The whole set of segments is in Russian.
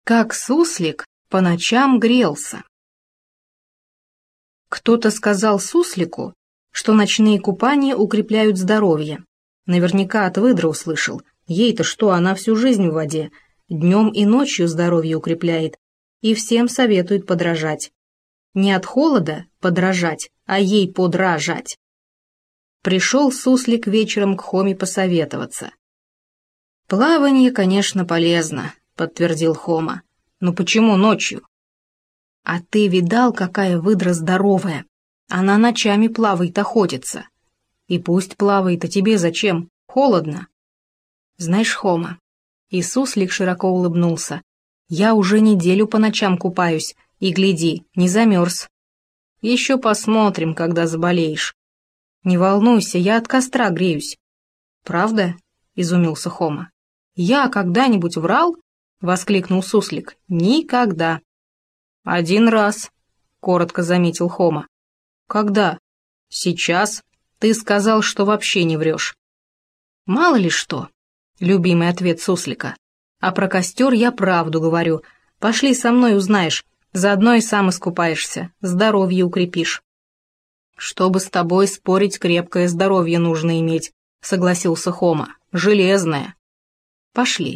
Как суслик по ночам грелся. Кто-то сказал суслику, что ночные купания укрепляют здоровье. Наверняка от выдра услышал. Ей-то что, она всю жизнь в воде. Днем и ночью здоровье укрепляет. И всем советует подражать. Не от холода подражать, а ей подражать. Пришел суслик вечером к Хоме посоветоваться. «Плавание, конечно, полезно», — подтвердил Хома. «Но почему ночью?» «А ты видал, какая выдра здоровая? Она ночами плавает, охотится. И пусть плавает, а тебе зачем? Холодно». «Знаешь, Хома...» И суслик широко улыбнулся. «Я уже неделю по ночам купаюсь, и, гляди, не замерз. Еще посмотрим, когда заболеешь. Не волнуйся, я от костра греюсь». «Правда?» — изумился Хома. «Я когда-нибудь врал?» — воскликнул суслик. «Никогда». «Один раз», — коротко заметил Хома. «Когда?» «Сейчас. Ты сказал, что вообще не врешь». «Мало ли что», — любимый ответ суслика. «А про костер я правду говорю. Пошли со мной, узнаешь. Заодно и сам искупаешься, здоровье укрепишь». «Чтобы с тобой спорить, крепкое здоровье нужно иметь», — согласился Хома. «Железное». «Пошли».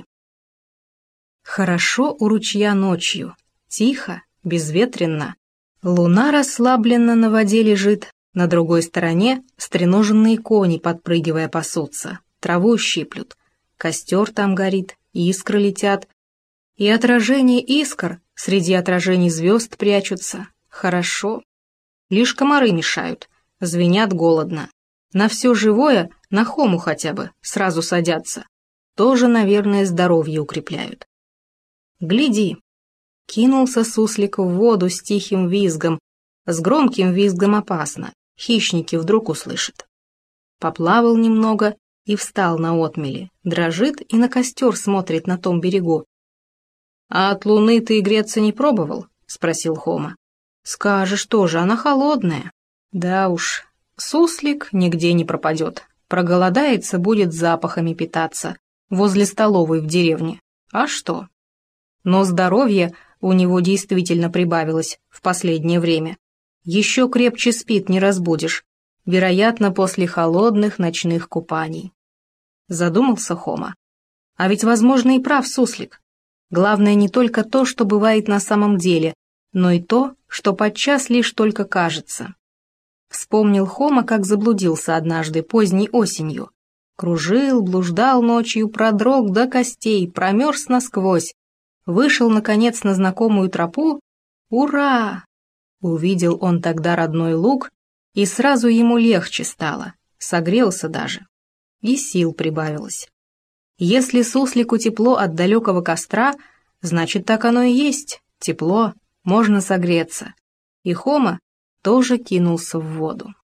Хорошо у ручья ночью, тихо, безветренно. Луна расслабленно на воде лежит, на другой стороне стреноженные кони, подпрыгивая, пасутся, траву щиплют. Костер там горит, искры летят. И отражения искр среди отражений звезд прячутся. Хорошо. Лишь комары мешают, звенят голодно. На все живое, на Хому хотя бы, сразу садятся. Тоже, наверное, здоровье укрепляют. Гляди. Кинулся суслик в воду с тихим визгом. С громким визгом опасно, хищники вдруг услышат. Поплавал немного и встал на отмели, дрожит и на костер смотрит на том берегу. «А от луны ты греться не пробовал?» — спросил Хома. «Скажешь тоже, она холодная». «Да уж, суслик нигде не пропадет. Проголодается, будет запахами питаться. Возле столовой в деревне. А что?» Но здоровье у него действительно прибавилось в последнее время. Еще крепче спит, не разбудишь. Вероятно, после холодных ночных купаний. Задумался Хома. А ведь, возможно, и прав суслик. Главное не только то, что бывает на самом деле, но и то, что подчас лишь только кажется. Вспомнил Хома, как заблудился однажды поздней осенью. Кружил, блуждал ночью, продрог до костей, промерз насквозь. Вышел, наконец, на знакомую тропу. Ура! Увидел он тогда родной луг, и сразу ему легче стало, согрелся даже. И сил прибавилось. Если суслику тепло от далекого костра, значит, так оно и есть. Тепло, можно согреться. И Хома тоже кинулся в воду.